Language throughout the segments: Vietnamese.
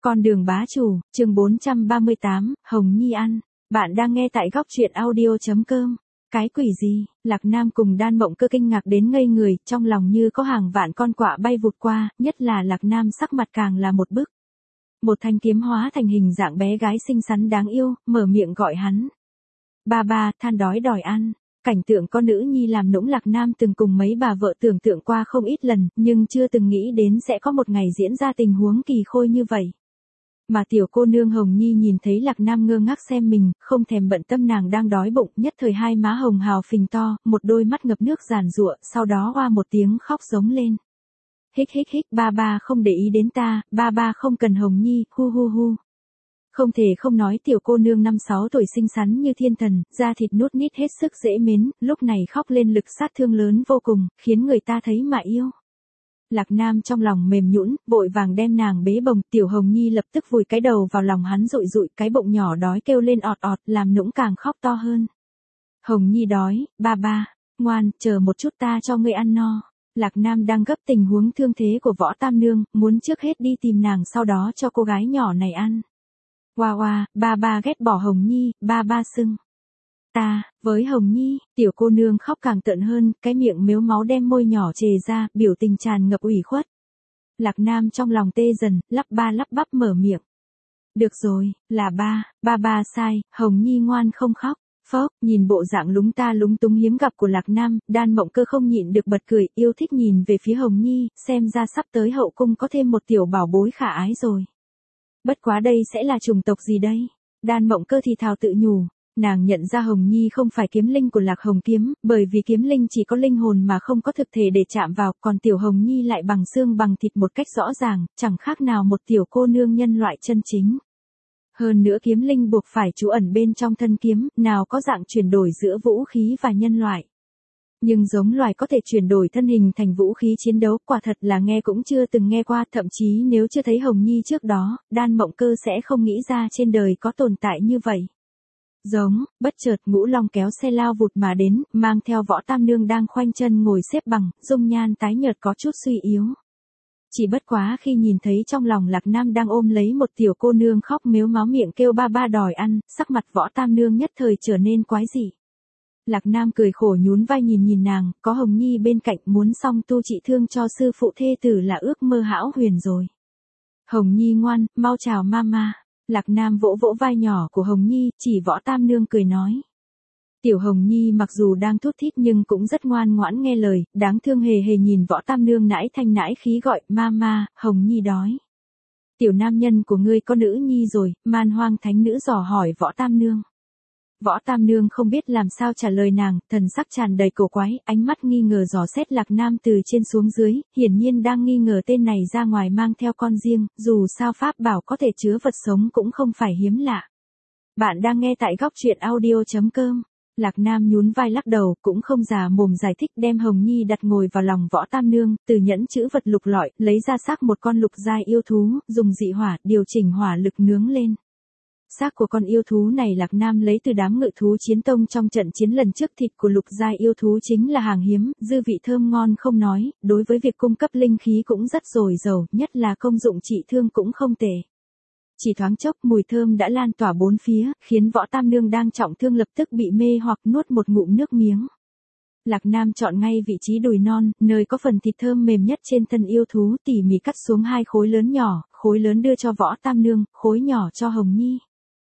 Con đường bá chủ, chương 438, Hồng Nhi ăn. Bạn đang nghe tại góc truyện audio.com. Cái quỷ gì? Lạc Nam cùng Đan Mộng Cơ kinh ngạc đến ngây người, trong lòng như có hàng vạn con quạ bay vụt qua, nhất là Lạc Nam sắc mặt càng là một bức. Một thanh kiếm hóa thành hình dạng bé gái xinh xắn đáng yêu, mở miệng gọi hắn. Ba ba, than đói đòi ăn. Cảnh tượng con nữ nhi làm nũng Lạc Nam từng cùng mấy bà vợ tưởng tượng qua không ít lần, nhưng chưa từng nghĩ đến sẽ có một ngày diễn ra tình huống kỳ khôi như vậy. Mà tiểu cô nương Hồng Nhi nhìn thấy Lạc Nam ngơ ngác xem mình, không thèm bận tâm nàng đang đói bụng, nhất thời hai má hồng hào phình to, một đôi mắt ngập nước giàn giụa, sau đó oa một tiếng khóc giống lên. Hích hích hích, ba ba không để ý đến ta, ba ba không cần Hồng Nhi, hu hu hu. Không thể không nói tiểu cô nương 5-6 tuổi xinh xắn như thiên thần, da thịt nút nít hết sức dễ mến, lúc này khóc lên lực sát thương lớn vô cùng, khiến người ta thấy mà yêu. Lạc Nam trong lòng mềm nhũn, vội vàng đem nàng bế bồng, tiểu Hồng Nhi lập tức vùi cái đầu vào lòng hắn rụi rụi, cái bụng nhỏ đói kêu lên ọt ọt, làm nũng càng khóc to hơn. Hồng Nhi đói, ba ba, ngoan, chờ một chút ta cho ngươi ăn no. Lạc Nam đang gấp tình huống thương thế của Võ Tam Nương, muốn trước hết đi tìm nàng sau đó cho cô gái nhỏ này ăn. Hoa hoa, ba ba ghét bỏ Hồng Nhi, ba ba sưng. Ta, với Hồng Nhi, tiểu cô nương khóc càng tận hơn, cái miệng mếu máu đem môi nhỏ chề ra, biểu tình tràn ngập ủy khuất. Lạc Nam trong lòng tê dần, lắp bắp mở miệng. Được rồi, là ba ba sai, Hồng Nhi ngoan không khóc. Phốc, nhìn bộ dạng lúng ta lúng túng hiếm gặp của Lạc Nam, Đan Mộng Cơ không nhịn được bật cười, yêu thích nhìn về phía Hồng Nhi, xem ra sắp tới hậu cung có thêm một tiểu bảo bối khả ái rồi. Bất quá đây sẽ là chủng tộc gì đây? Đan Mộng Cơ thì thào tự nhủ. Nàng nhận ra Hồng Nhi không phải kiếm linh của Lạc Hồng Kiếm, bởi vì kiếm linh chỉ có linh hồn mà không có thực thể để chạm vào, còn tiểu Hồng Nhi lại bằng xương bằng thịt một cách rõ ràng, chẳng khác nào một tiểu cô nương nhân loại chân chính. Hơn nữa kiếm linh buộc phải trú ẩn bên trong thân kiếm, nào có dạng chuyển đổi giữa vũ khí và nhân loại. Nhưng giống loài có thể chuyển đổi thân hình thành vũ khí chiến đấu, quả thật là nghe cũng chưa từng nghe qua, thậm chí nếu chưa thấy Hồng Nhi trước đó, Đan Mộng Cơ sẽ không nghĩ ra trên đời có tồn tại như vậy. Giống, bất chợt Ngũ Long kéo xe lao vụt mà đến, mang theo Võ Tam Nương đang khoanh chân ngồi xếp bằng, dung nhan tái nhợt có chút suy yếu. Chỉ bất quá khi nhìn thấy trong lòng Lạc Nam đang ôm lấy một tiểu cô nương khóc mếu máo miệng kêu ba ba đòi ăn, sắc mặt Võ Tam Nương nhất thời trở nên quái dị. Lạc Nam cười khổ nhún vai nhìn nàng, có Hồng Nhi bên cạnh muốn xong tu trị thương cho sư phụ thê tử là ước mơ hão huyền rồi. Hồng Nhi ngoan, mau chào mama. Lạc Nam vỗ vỗ vai nhỏ của Hồng Nhi, chỉ Võ Tam Nương cười nói. Tiểu Hồng Nhi mặc dù đang thút thít nhưng cũng rất ngoan ngoãn nghe lời, đáng thương hề hề nhìn Võ Tam Nương nãi thanh nãi khí gọi, mama, Hồng Nhi đói. Tiểu nam nhân của ngươi có nữ nhi rồi, Man Hoang thánh nữ dò hỏi Võ Tam Nương. Võ Tam Nương không biết làm sao trả lời nàng, thần sắc tràn đầy cổ quái, ánh mắt nghi ngờ dò xét Lạc Nam từ trên xuống dưới, hiển nhiên đang nghi ngờ tên này ra ngoài mang theo con riêng, dù sao pháp bảo có thể chứa vật sống cũng không phải hiếm lạ. Bạn đang nghe tại góc truyện audio.com. Lạc Nam nhún vai lắc đầu, cũng không già mồm giải thích, đem Hồng Nhi đặt ngồi vào lòng Võ Tam Nương, từ nhẫn chữ vật lục lọi, lấy ra xác một con lục giai yêu thú, dùng dị hỏa, điều chỉnh hỏa lực nướng lên. Xác của con yêu thú này Lạc Nam lấy từ đám ngự thú chiến tông trong trận chiến lần trước, thịt của lục giai yêu thú chính là hàng hiếm, dư vị thơm ngon không nói, đối với việc cung cấp linh khí cũng rất dồi dào, nhất là công dụng trị thương cũng không tệ. Chỉ thoáng chốc mùi thơm đã lan tỏa bốn phía, khiến Võ Tam Nương đang trọng thương lập tức bị mê hoặc nuốt một ngụm nước miếng. Lạc Nam chọn ngay vị trí đùi non, nơi có phần thịt thơm mềm nhất trên thân yêu thú, tỉ mỉ cắt xuống 2 khối lớn nhỏ, khối lớn đưa cho Võ Tam Nương, khối nhỏ cho Hồng Nhi.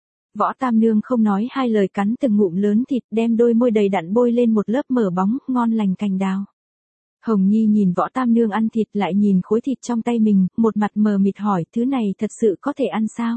Võ Tam Nương không nói hai lời cắn từng ngụm lớn thịt, đem đôi môi đầy đặn bôi lên một lớp mỡ bóng, ngon lành cành đào. Hồng Nhi nhìn Võ Tam Nương ăn thịt lại nhìn khối thịt trong tay mình, một mặt mờ mịt hỏi, thứ này thật sự có thể ăn sao?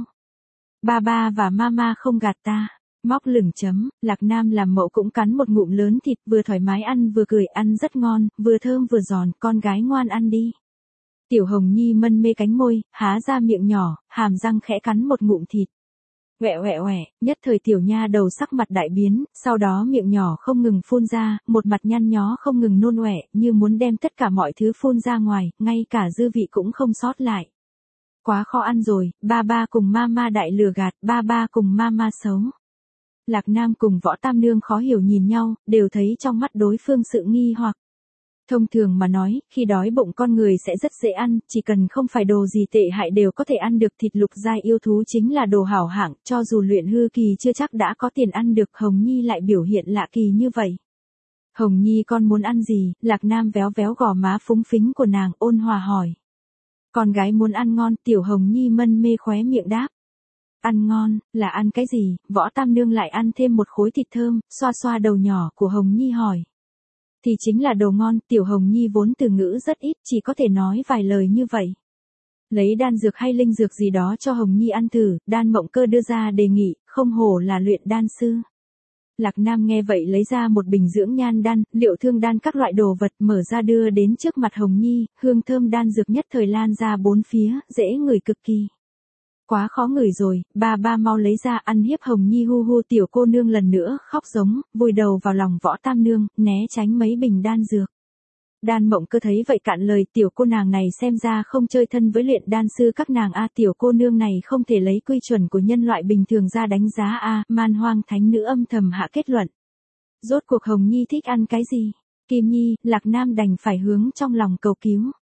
Ba ba và mama không gạt ta. Móc lửng chấm, Lạc Nam làm mẫu cũng cắn một ngụm lớn thịt, vừa thoải mái ăn vừa cười, ăn rất ngon, vừa thơm vừa giòn, con gái ngoan ăn đi. Tiểu Hồng Nhi mân mê cánh môi, há ra miệng nhỏ, hàm răng khẽ cắn một ngụm thịt. Quẹ quẹ quẹ, nhất thời tiểu nha đầu sắc mặt đại biến, sau đó miệng nhỏ không ngừng phun ra, một mặt nhăn nhó không ngừng nôn ọe, như muốn đem tất cả mọi thứ phun ra ngoài, ngay cả dư vị cũng không sót lại. Quá khó ăn rồi, ba ba cùng mama đại lừa gạt, ba ba cùng mama xấu. Lạc Nam cùng Võ Tam Nương khó hiểu nhìn nhau, đều thấy trong mắt đối phương sự nghi hoặc. Thông thường mà nói, khi đói bụng con người sẽ rất dễ ăn, chỉ cần không phải đồ gì tệ hại đều có thể ăn được. Thịt lục giai yêu thú chính là đồ hảo hạng, cho dù luyện hư kỳ chưa chắc đã có tiền ăn được. Hồng Nhi lại biểu hiện lạ kỳ như vậy. Hồng Nhi con muốn ăn gì? Lạc Nam véo véo gò má phúng phính của nàng, ôn hòa hỏi. Con gái muốn ăn ngon, tiểu Hồng Nhi mân mê khóe miệng đáp. Ăn ngon, là ăn cái gì? Võ Tam Nương lại ăn thêm một khối thịt thơm, xoa xoa đầu nhỏ của Hồng Nhi hỏi. Thì chính là đồ ngon, tiểu Hồng Nhi vốn từ ngữ rất ít, chỉ có thể nói vài lời như vậy. Lấy đan dược hay linh dược gì đó cho Hồng Nhi ăn thử, Đan Mộng Cơ đưa ra đề nghị, không hổ là luyện đan sư. Lạc Nam nghe vậy lấy ra một bình dưỡng nhan đan, liệu thương đan các loại đồ vật mở ra đưa đến trước mặt Hồng Nhi, hương thơm đan dược nhất thời lan ra bốn phía, dễ ngửi cực kỳ. Quá khó ngửi rồi, ba mau lấy ra ăn hiếp Hồng Nhi. Hu hu, tiểu cô nương lần nữa khóc giống, vùi đầu vào lòng Võ Tam Nương, né tránh mấy bình đan dược. Đan Mộng Cơ thấy vậy cạn lời, tiểu cô nàng này xem ra không chơi thân với luyện đan sư các nàng a, tiểu cô nương này không thể lấy quy chuẩn của nhân loại bình thường ra đánh giá a. Man Hoang thánh nữ âm thầm hạ kết luận. Rốt cuộc Hồng Nhi thích ăn cái gì? Kim Nhi, Lạc Nam đành phải hướng trong lòng cầu cứu.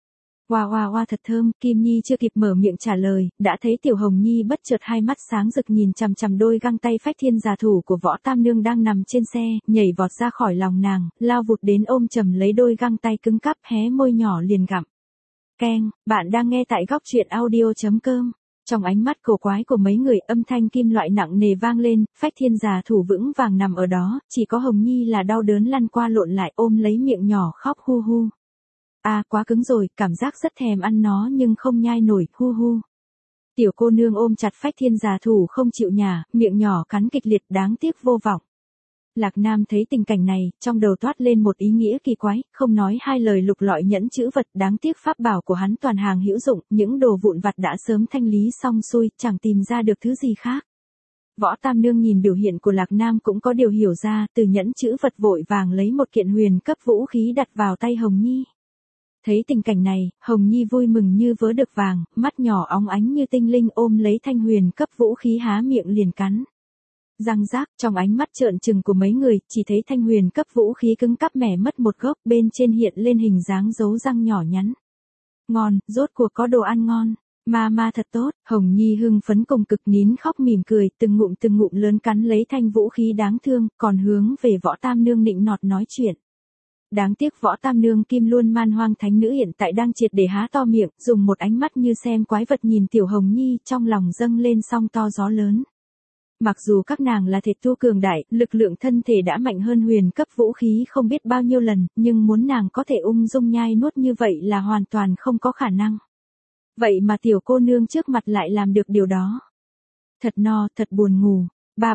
Hoa thật thơm. Kim Nhi chưa kịp mở miệng trả lời, đã thấy tiểu Hồng Nhi bất chợt hai mắt sáng rực nhìn chằm chằm đôi găng tay phách thiên giả thủ của Võ Tam Nương đang nằm trên xe, nhảy vọt ra khỏi lòng nàng, lao vụt đến ôm chầm lấy đôi găng tay cứng cáp, hé môi nhỏ liền gặm. Keng, bạn đang nghe tại góc truyện audio.com. Trong ánh mắt cổ quái của mấy người, âm thanh kim loại nặng nề vang lên, phách thiên giả thủ vững vàng nằm ở đó, chỉ có Hồng Nhi là đau đớn lăn qua lộn lại ôm lấy miệng nhỏ khóc hu hu. Quá cứng rồi, cảm giác rất thèm ăn nó nhưng không nhai nổi, hu hu. Tiểu cô nương ôm chặt phách thiên giả thủ không chịu nhả, miệng nhỏ cắn kịch liệt, đáng tiếc vô vọng. Lạc Nam thấy tình cảnh này, trong đầu toát lên một ý nghĩa kỳ quái, không nói hai lời lục lọi nhẫn chữ vật, đáng tiếc pháp bảo của hắn toàn hàng hữu dụng, những đồ vụn vặt đã sớm thanh lý xong xuôi, chẳng tìm ra được thứ gì khác. Võ Tam Nương nhìn biểu hiện của Lạc Nam cũng có điều hiểu ra, từ nhẫn chữ vật vội vàng lấy một kiện huyền cấp vũ khí đặt vào tay Hồng Nhi. Thấy tình cảnh này, Hồng Nhi vui mừng như vớ được vàng, mắt nhỏ óng ánh như tinh linh ôm lấy thanh huyền cấp vũ khí há miệng liền cắn. Răng rác, trong ánh mắt trợn trừng của mấy người, chỉ thấy thanh huyền cấp vũ khí cứng cáp mẻ mất một gốc, bên trên hiện lên hình dáng dấu răng nhỏ nhắn. Ngon, rốt cuộc có đồ ăn ngon. Ma thật tốt. Hồng Nhi hưng phấn cùng cực nín khóc mỉm cười, từng ngụm lớn cắn lấy thanh vũ khí đáng thương, còn hướng về Võ Tam Nương nịnh nọt nói chuyện. Đáng tiếc Võ Tam Nương Kim Luân Man Hoang thánh nữ hiện tại đang triệt để há to miệng, dùng một ánh mắt như xem quái vật nhìn tiểu Hồng Nhi, trong lòng dâng lên sóng to gió lớn. Mặc dù các nàng là thể tu cường đại, lực lượng thân thể đã mạnh hơn huyền cấp vũ khí không biết bao nhiêu lần, nhưng muốn nàng có thể ung dung nhai nuốt như vậy là hoàn toàn không có khả năng. Vậy mà tiểu cô nương trước mặt lại làm được điều đó. Thật no, thật buồn ngủ.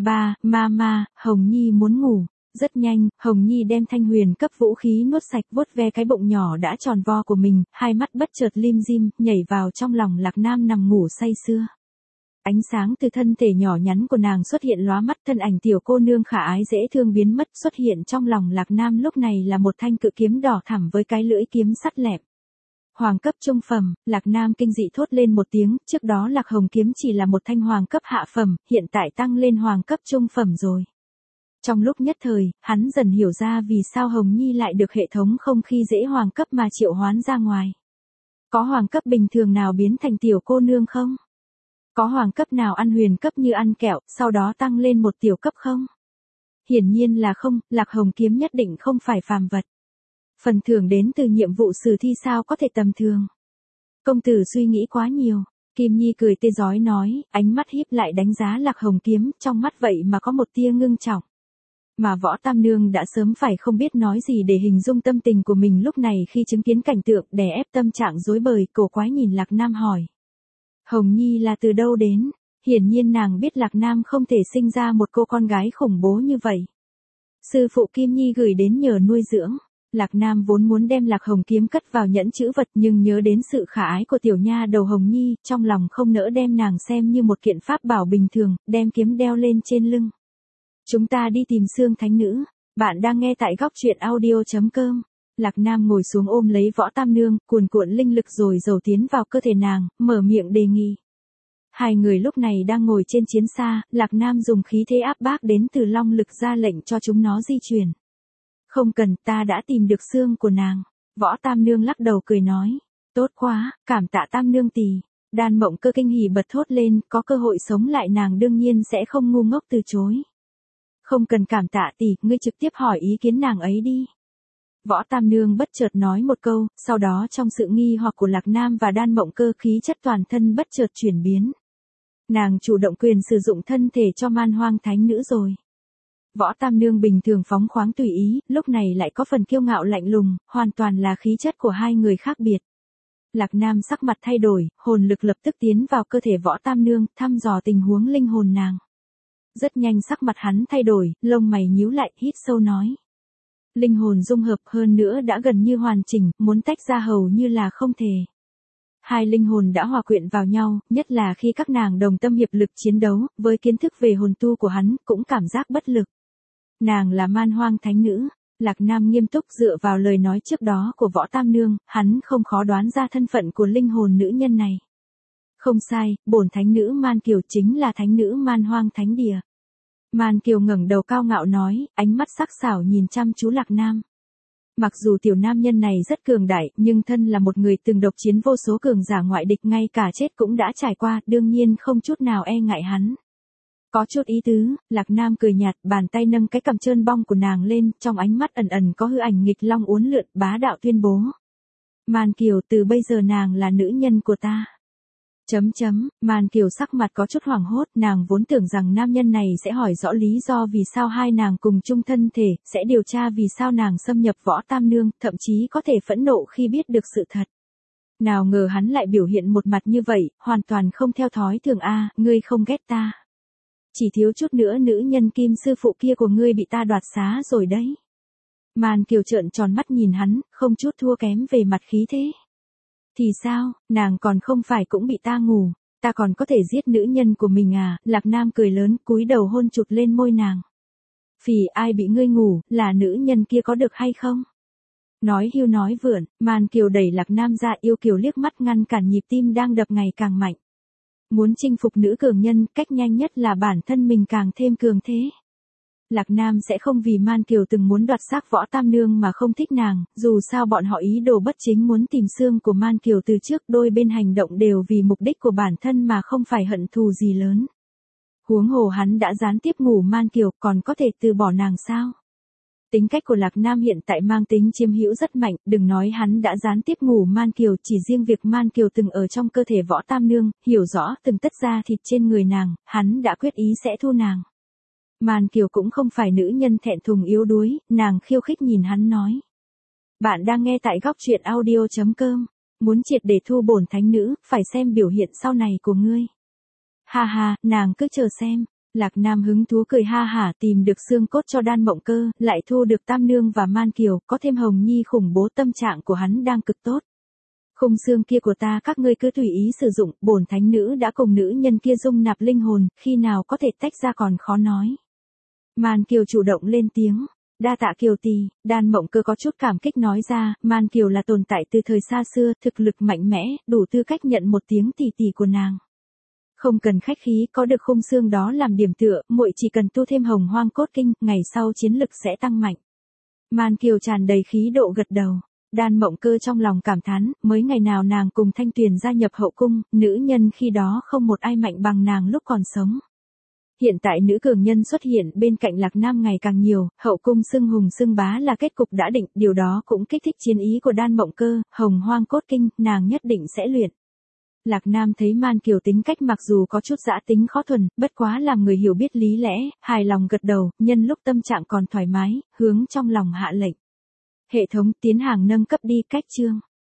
Mama, Hồng Nhi muốn ngủ. Rất nhanh, Hồng Nhi đem thanh huyền cấp vũ khí nuốt sạch, vuốt ve cái bụng nhỏ đã tròn vo của mình, hai mắt bất chợt lim dim, nhảy vào trong lòng Lạc Nam nằm ngủ say sưa. Ánh sáng từ thân thể nhỏ nhắn của nàng xuất hiện lóa mắt, thân ảnh tiểu cô nương khả ái dễ thương biến mất, xuất hiện trong lòng Lạc Nam lúc này là một thanh cự kiếm đỏ thẳm với cái lưỡi kiếm sắt lẹm. Hoàng cấp trung phẩm, Lạc Nam kinh dị thốt lên một tiếng, trước đó Lạc Hồng kiếm chỉ là một thanh hoàng cấp hạ phẩm, hiện tại tăng lên hoàng cấp trung phẩm rồi. Trong lúc nhất thời, hắn dần hiểu ra vì sao Hồng Nhi lại được hệ thống không khi dễ hoàng cấp mà triệu hoán ra ngoài. Có hoàng cấp bình thường nào biến thành tiểu cô nương không? Có hoàng cấp nào ăn huyền cấp như ăn kẹo, sau đó tăng lên một tiểu cấp không? Hiển nhiên là không, Lạc Hồng kiếm nhất định không phải phàm vật. Phần thưởng đến từ nhiệm vụ sử thi sao có thể tầm thường. Công tử suy nghĩ quá nhiều. Kim Nhi cười tê rói nói, ánh mắt híp lại đánh giá Lạc Hồng kiếm, trong mắt vậy mà có một tia ngưng trọng. Mà Võ Tam Nương đã sớm phải không biết nói gì để hình dung tâm tình của mình lúc này khi chứng kiến cảnh tượng đè ép tâm trạng rối bời, cổ quái nhìn Lạc Nam hỏi. Hồng Nhi là từ đâu đến? Hiển nhiên nàng biết Lạc Nam không thể sinh ra một cô con gái khủng bố như vậy. Sư phụ Kim Nhi gửi đến nhờ nuôi dưỡng. Lạc Nam vốn muốn đem Lạc Hồng kiếm cất vào nhẫn chữ vật nhưng nhớ đến sự khả ái của tiểu nha đầu Hồng Nhi, trong lòng không nỡ đem nàng xem như một kiện pháp bảo bình thường, đem kiếm đeo lên trên lưng. Chúng ta đi tìm Sương Thánh Nữ. Bạn đang nghe tại góc truyện audio.com. Lạc Nam ngồi xuống ôm lấy Võ Tam Nương, cuồn cuộn linh lực rồi dầu tiến vào cơ thể nàng, mở miệng đề nghị. Hai người lúc này đang ngồi trên chiến xa, Lạc Nam dùng khí thế áp bách đến từ long lực ra lệnh cho chúng nó di chuyển. Không cần, ta đã tìm được xương của nàng. Võ Tam Nương lắc đầu cười nói, tốt quá, cảm tạ Tam Nương tỷ. Đan Mộng Cơ kinh hỉ bật thốt lên, có cơ hội sống lại nàng đương nhiên sẽ không ngu ngốc từ chối. Không cần cảm tạ tỷ, ngươi trực tiếp hỏi ý kiến nàng ấy đi. Võ Tam Nương bất chợt nói một câu, sau đó trong sự nghi hoặc của Lạc Nam và Đan Mộng Cơ khí chất toàn thân bất chợt chuyển biến. Nàng chủ động quyền sử dụng thân thể cho Man Hoang thánh nữ rồi. Võ Tam Nương bình thường phóng khoáng tùy ý, lúc này lại có phần kiêu ngạo lạnh lùng, hoàn toàn là khí chất của hai người khác biệt. Lạc Nam sắc mặt thay đổi, hồn lực lập tức tiến vào cơ thể Võ Tam Nương, thăm dò tình huống linh hồn nàng. Rất nhanh sắc mặt hắn thay đổi, lông mày nhíu lại, hít sâu nói. Linh hồn dung hợp hơn nữa đã gần như hoàn chỉnh, muốn tách ra hầu như là không thể. Hai linh hồn đã hòa quyện vào nhau, nhất là khi các nàng đồng tâm hiệp lực chiến đấu, với kiến thức về hồn tu của hắn, cũng cảm giác bất lực. Nàng là Man Hoang thánh nữ. Lạc Nam nghiêm túc dựa vào lời nói trước đó của Võ Tam Nương, hắn không khó đoán ra thân phận của linh hồn nữ nhân này. Không sai, bổn thánh nữ Man Kiều chính là thánh nữ Man Hoang thánh địa. Man Kiều ngẩng đầu cao ngạo nói, ánh mắt sắc sảo nhìn chăm chú Lạc Nam. Mặc dù tiểu nam nhân này rất cường đại, nhưng thân là một người từng độc chiến vô số cường giả ngoại địch, ngay cả chết cũng đã trải qua, đương nhiên không chút nào e ngại hắn. Có chút ý tứ, Lạc Nam cười nhạt, bàn tay nâng cái cằm trơn bong của nàng lên, trong ánh mắt ẩn ẩn có hư ảnh nghịch long uốn lượn, bá đạo tuyên bố. Man Kiều, từ bây giờ nàng là nữ nhân của ta. Man Kiều sắc mặt có chút hoảng hốt, nàng vốn tưởng rằng nam nhân này sẽ hỏi rõ lý do vì sao hai nàng cùng chung thân thể, sẽ điều tra vì sao nàng xâm nhập Võ Tam Nương, thậm chí có thể phẫn nộ khi biết được sự thật. Nào ngờ hắn lại biểu hiện một mặt như vậy, hoàn toàn không theo thói thường a, ngươi không ghét ta. Chỉ thiếu chút nữa nữ nhân Kim sư phụ kia của ngươi bị ta đoạt xá rồi đấy. Man Kiều trợn tròn mắt nhìn hắn, không chút thua kém về mặt khí thế. Thì sao, nàng còn không phải cũng bị ta ngủ, ta còn có thể giết nữ nhân của mình à? Lạc Nam cười lớn, cúi đầu hôn chụt lên môi nàng. Phì, ai bị ngươi ngủ, là nữ nhân kia có được hay không? Nói hưu nói vượn, Man Kiều đẩy Lạc Nam ra, yêu kiều liếc mắt ngăn cản nhịp tim đang đập ngày càng mạnh. Muốn chinh phục nữ cường nhân, cách nhanh nhất là bản thân mình càng thêm cường thế. Lạc Nam sẽ không vì Man Kiều từng muốn đoạt xác Võ Tam Nương mà không thích nàng, dù sao bọn họ ý đồ bất chính muốn tìm xương của Man Kiều từ trước, đôi bên hành động đều vì mục đích của bản thân mà không phải hận thù gì lớn. Huống hồ hắn đã gián tiếp ngủ Man Kiều, còn có thể từ bỏ nàng sao? Tính cách của Lạc Nam hiện tại mang tính chiếm hữu rất mạnh, đừng nói hắn đã gián tiếp ngủ Man Kiều, chỉ riêng việc Man Kiều từng ở trong cơ thể Võ Tam Nương, hiểu rõ từng tất da thịt trên người nàng, hắn đã quyết ý sẽ thu nàng. Man Kiều cũng không phải nữ nhân thẹn thùng yếu đuối, nàng khiêu khích nhìn hắn nói. Bạn đang nghe tại góc truyện audio.com, muốn triệt để thu bổn thánh nữ, phải xem biểu hiện sau này của ngươi. Ha ha, nàng cứ chờ xem. Lạc Nam hứng thú cười ha hả, tìm được xương cốt cho Đan Mộng Cơ, lại thu được Tam Nương và Man Kiều, có thêm Hồng Nhi khủng bố, tâm trạng của hắn đang cực tốt. Khung xương kia của ta các ngươi cứ tùy ý sử dụng, bổn thánh nữ đã cùng nữ nhân kia dung nạp linh hồn, khi nào có thể tách ra còn khó nói. Man Kiều chủ động lên tiếng. Đa tạ Kiều tỷ. Đan Mộng Cơ có chút cảm kích nói ra, Man Kiều là tồn tại từ thời xa xưa, thực lực mạnh mẽ, đủ tư cách nhận một tiếng tỷ tỷ của nàng. Không cần khách khí, có được khung xương đó làm điểm tựa, muội chỉ cần tu thêm Hồng Hoang cốt kinh, ngày sau chiến lực sẽ tăng mạnh. Man Kiều tràn đầy khí độ gật đầu. Đan Mộng Cơ trong lòng cảm thán, mới ngày nào nàng cùng Thanh Tuyền gia nhập hậu cung, nữ nhân khi đó không một ai mạnh bằng nàng lúc còn sống. Hiện tại nữ cường nhân xuất hiện bên cạnh Lạc Nam ngày càng nhiều, hậu cung xưng hùng xưng bá là kết cục đã định, điều đó cũng kích thích chiến ý của Đan Mộng Cơ, Hồng Hoang cốt kinh, nàng nhất định sẽ luyện. Lạc Nam thấy Man Kiều tính cách mặc dù có chút dã tính khó thuần, bất quá làm người hiểu biết lý lẽ, hài lòng gật đầu, nhân lúc tâm trạng còn thoải mái, hướng trong lòng hạ lệnh. Hệ thống tiến hàng nâng cấp đi, cách chương.